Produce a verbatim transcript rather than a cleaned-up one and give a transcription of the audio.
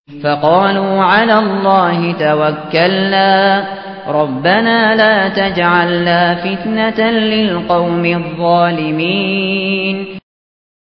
فقالوا على الله توكلنا ربنا لا تجعلنا فتنة للقوم الظالمين